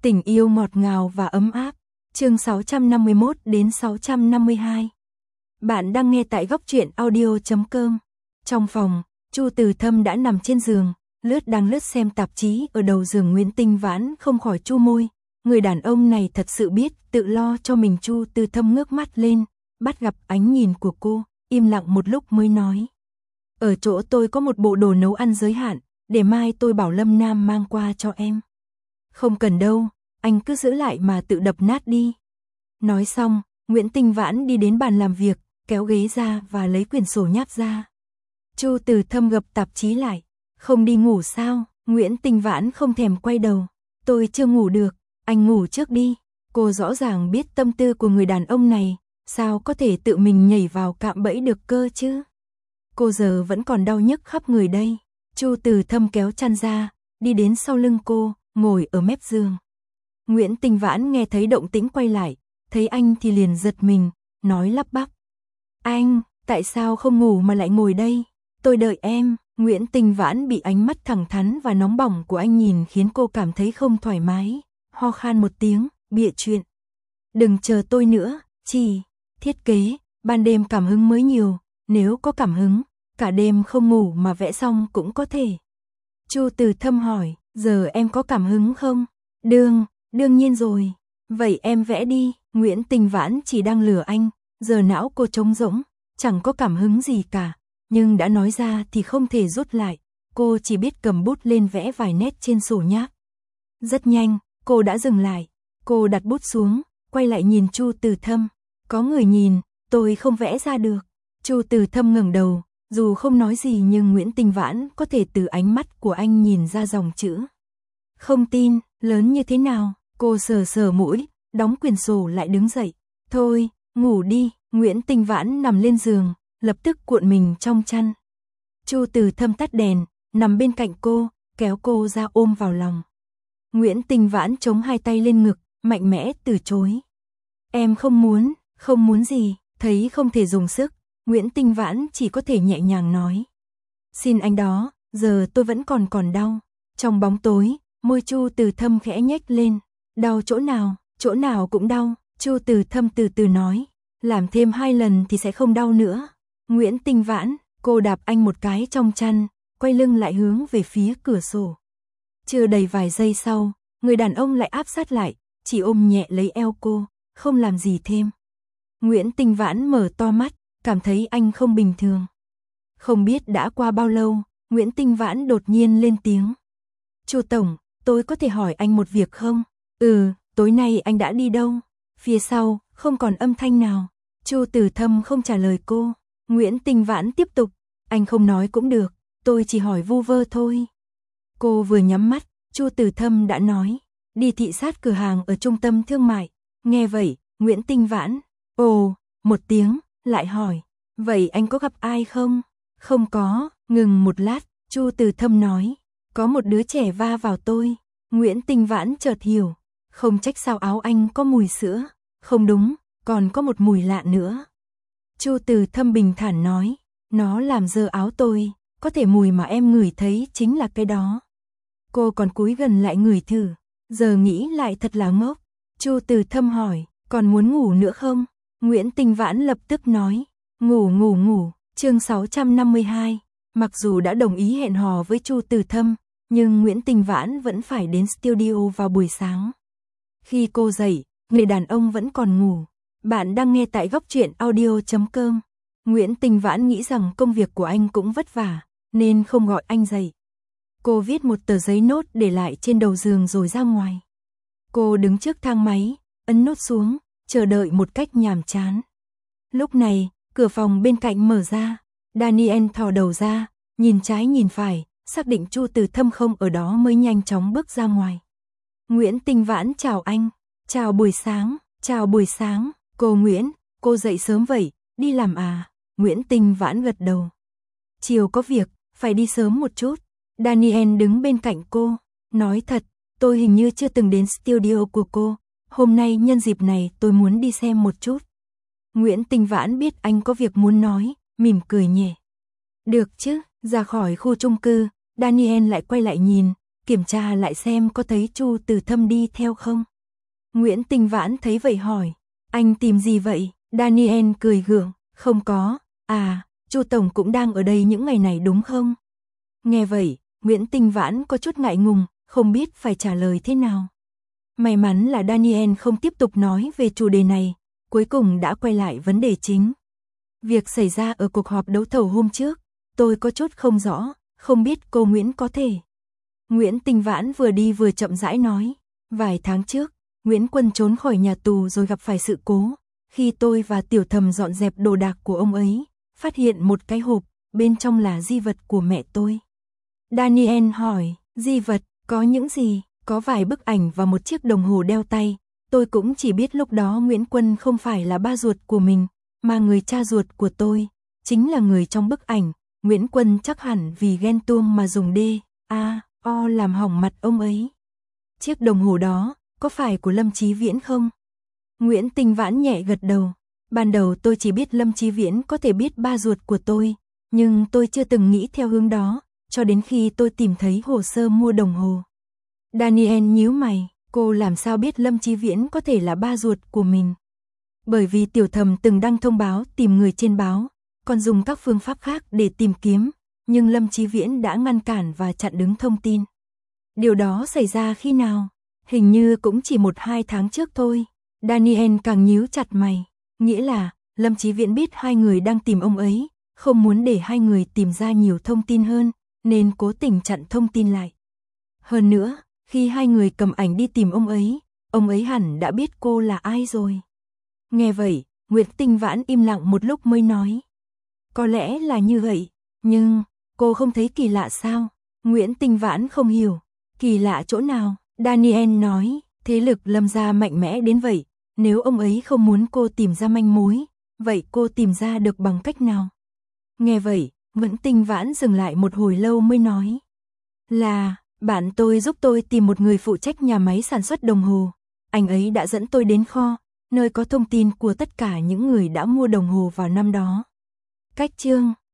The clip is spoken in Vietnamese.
Tình yêu ngọt ngào và ấm áp. Chương 651 đến 652. Bạn đang nghe tại góc truyện audio.com. Trong phòng, Chu Từ Thâm đã nằm trên giường, đang lướt xem tạp chí ở đầu giường. Nguyễn Tinh Vãn không khỏi chu môi, người đàn ông này thật sự biết tự lo cho mình. Chu Từ Thâm ngước mắt lên, bắt gặp ánh nhìn của cô, im lặng một lúc mới nói: "Ở chỗ tôi có một bộ đồ nấu ăn giới hạn, để mai tôi bảo Lâm Nam mang qua cho em." "Không cần đâu, anh cứ giữ lại mà tự đập nát đi." Nói xong, Nguyễn Tinh Vãn đi đến bàn làm việc, kéo ghế ra và lấy quyển sổ nháp ra. Chu Từ Thâm gập tạp chí lại. "Không đi ngủ sao?" Nguyễn Tinh Vãn không thèm quay đầu. "Tôi chưa ngủ được, anh ngủ trước đi." Cô rõ ràng biết tâm tư của người đàn ông này, sao có thể tự mình nhảy vào cạm bẫy được cơ chứ? Cô giờ vẫn còn đau nhức khắp người đây. Chu Từ Thâm kéo chăn ra, đi đến sau lưng cô, ngồi ở mép giường. Nguyễn Tinh Vãn nghe thấy động tĩnh quay lại, thấy anh thì liền giật mình, nói lắp bắp: "Anh, tại sao không ngủ mà lại ngồi đây? Tôi đợi em." Nguyễn Tinh Vãn bị ánh mắt thẳng thắn và nóng bỏng của anh nhìn khiến cô cảm thấy không thoải mái, ho khan một tiếng, bịa chuyện: "Đừng chờ tôi nữa, chỉ thiết kế, ban đêm cảm hứng mới nhiều, nếu có cảm hứng, cả đêm không ngủ mà vẽ xong cũng có thể." Chu Từ Thâm hỏi: "Giờ em có cảm hứng không?" Đương nhiên rồi." "Vậy em vẽ đi." Nguyễn Tinh Vãn chỉ đang lừa anh, giờ não cô trống rỗng, chẳng có cảm hứng gì cả, nhưng đã nói ra thì không thể rút lại, cô chỉ biết cầm bút lên vẽ vài nét trên sổ nháp. Rất nhanh, cô đã dừng lại, cô đặt bút xuống, quay lại nhìn Chu Từ Thâm: "Có người nhìn, tôi không vẽ ra được." Chu Từ Thâm ngẩng đầu, dù không nói gì nhưng Nguyễn Tinh Vãn có thể từ ánh mắt của anh nhìn ra dòng chữ. "Không tin, lớn như thế nào?" Cô sờ sờ mũi, đóng quyển sổ lại đứng dậy. "Thôi, ngủ đi." Nguyễn Tinh Vãn nằm lên giường, lập tức cuộn mình trong chăn. Chu Từ Thâm tắt đèn, nằm bên cạnh cô, kéo cô ra ôm vào lòng. Nguyễn Tinh Vãn chống hai tay lên ngực, mạnh mẽ từ chối. "Em không muốn gì." Thấy không thể dùng sức, Nguyễn Tinh Vãn chỉ có thể nhẹ nhàng nói: "Xin anh đó, giờ tôi vẫn còn đau." Trong bóng tối, môi Chu Từ Thâm khẽ nhếch lên. "Đau chỗ nào cũng đau." Chu Từ Thâm từ từ nói: "Làm thêm 2 lần thì sẽ không đau nữa." Nguyễn Tinh Vãn, cô đạp anh một cái trong chăn, quay lưng lại hướng về phía cửa sổ. Chưa đầy vài giây sau, người đàn ông lại áp sát lại, chỉ ôm nhẹ lấy eo cô, không làm gì thêm. Nguyễn Tinh Vãn mở to mắt, cảm thấy anh không bình thường. Không biết đã qua bao lâu, Nguyễn Tinh Vãn đột nhiên lên tiếng: "Chu tổng, tôi có thể hỏi anh một việc không?" "Ừ, tối nay anh đã đi đâu?" Phía sau, không còn âm thanh nào. Chu Từ Thâm không trả lời cô. Nguyễn Tinh Vãn tiếp tục: "Anh không nói cũng được, tôi chỉ hỏi vu vơ thôi." Cô vừa nhắm mắt, Chu Từ Thâm đã nói: "Đi thị sát cửa hàng ở trung tâm thương mại." Nghe vậy, Nguyễn Tinh Vãn ồ một tiếng, lại hỏi: "Vậy anh có gặp ai không?" "Không có." Ngừng một lát, Chu Từ Thâm nói: "Có một đứa trẻ va vào tôi." Nguyễn Tinh Vãn chợt hiểu, không trách sao áo anh có mùi sữa, không đúng, còn có một mùi lạ nữa. Chu Từ Thâm bình thản nói: "Nó làm dơ áo tôi, có thể mùi mà em ngửi thấy chính là cái đó." Cô còn cúi gần lại ngửi thử, giờ nghĩ lại thật là ngốc. Chu Từ Thâm hỏi: "Còn muốn ngủ nữa không?" Nguyễn Tinh Vãn lập tức nói: Ngủ." Chương 652. Mặc dù đã đồng ý hẹn hò với Chu Từ Thâm, nhưng Nguyễn Tinh Vãn vẫn phải đến studio vào buổi sáng. Khi cô dậy, người đàn ông vẫn còn ngủ. Bạn đang nghe tại góc truyện audio.com. Nguyễn Tinh Vãn nghĩ rằng công việc của anh cũng vất vả, nên không gọi anh dậy. Cô viết một tờ giấy nốt để lại trên đầu giường rồi ra ngoài. Cô đứng trước thang máy, ấn nốt xuống, chờ đợi một cách nhàm chán. Lúc này, cửa phòng bên cạnh mở ra. Daniel thò đầu ra, nhìn trái nhìn phải, xác định Chu Từ Thâm không ở đó mới nhanh chóng bước ra ngoài. Nguyễn Tinh Vãn chào anh. Chào buổi sáng. "Cô Nguyễn, cô dậy sớm vậy, đi làm à?" Nguyễn Tinh Vãn gật đầu. "Chiều có việc, phải đi sớm một chút." Daniel đứng bên cạnh cô. "Nói thật, tôi hình như chưa từng đến studio của cô. Hôm nay nhân dịp này tôi muốn đi xem một chút." Nguyễn Tinh Vãn biết anh có việc muốn nói, mỉm cười nhẹ. "Được chứ." Ra khỏi khu chung cư, Daniel lại quay lại nhìn, kiểm tra lại xem có thấy Chu Từ Thâm đi theo không. Nguyễn Tinh Vãn thấy vậy hỏi, anh tìm gì vậy? Daniel cười gượng, không có, Chu Tổng cũng đang ở đây những ngày này đúng không? Nghe vậy, Nguyễn Tinh Vãn có chút ngại ngùng, không biết phải trả lời thế nào. May mắn là Daniel không tiếp tục nói về chủ đề này, cuối cùng đã quay lại vấn đề chính. Việc xảy ra ở cuộc họp đấu thầu hôm trước, tôi có chút không rõ, không biết cô Nguyễn có thể. Nguyễn Tinh Vãn vừa đi vừa chậm rãi nói, vài tháng trước, Nguyễn Quân trốn khỏi nhà tù rồi gặp phải sự cố. Khi tôi và Tiểu Thầm dọn dẹp đồ đạc của ông ấy, phát hiện một cái hộp, bên trong là di vật của mẹ tôi. Daniel hỏi, di vật, có những gì? Có vài bức ảnh và một chiếc đồng hồ đeo tay. Tôi cũng chỉ biết lúc đó Nguyễn Quân không phải là ba ruột của mình, mà người cha ruột của tôi, chính là người trong bức ảnh. Nguyễn Quân chắc hẳn vì ghen tuông mà dùng D.A.O. làm hỏng mặt ông ấy. Chiếc đồng hồ đó, có phải của Lâm Chí Viễn không? Nguyễn Tinh Vãn nhẹ gật đầu. Ban đầu tôi chỉ biết Lâm Chí Viễn có thể biết ba ruột của tôi, nhưng tôi chưa từng nghĩ theo hướng đó, cho đến khi tôi tìm thấy hồ sơ mua đồng hồ. Daniel nhíu mày, cô làm sao biết Lâm Chí Viễn có thể là ba ruột của mình? Bởi vì Tiểu Thầm từng đăng thông báo tìm người trên báo, còn dùng các phương pháp khác để tìm kiếm, nhưng Lâm Chí Viễn đã ngăn cản và chặn đứng thông tin. Điều đó xảy ra khi nào? Hình như cũng chỉ 1-2 tháng trước thôi. Daniel càng nhíu chặt mày, nghĩa là Lâm Chí Viễn biết hai người đang tìm ông ấy, không muốn để hai người tìm ra nhiều thông tin hơn, nên cố tình chặn thông tin lại. Hơn nữa, khi hai người cầm ảnh đi tìm ông ấy hẳn đã biết cô là ai rồi. Nghe vậy, Nguyễn Tinh Vãn im lặng một lúc mới nói. Có lẽ là như vậy, nhưng cô không thấy kỳ lạ sao? Nguyễn Tinh Vãn không hiểu. Kỳ lạ chỗ nào? Daniel nói, thế lực Lâm gia mạnh mẽ đến vậy, nếu ông ấy không muốn cô tìm ra manh mối, vậy cô tìm ra được bằng cách nào? Nghe vậy, Nguyễn Tinh Vãn dừng lại một hồi lâu mới nói. Là, bạn tôi giúp tôi tìm một người phụ trách nhà máy sản xuất đồng hồ. Anh ấy đã dẫn tôi đến kho, nơi có thông tin của tất cả những người đã mua đồng hồ vào năm đó. Cách chương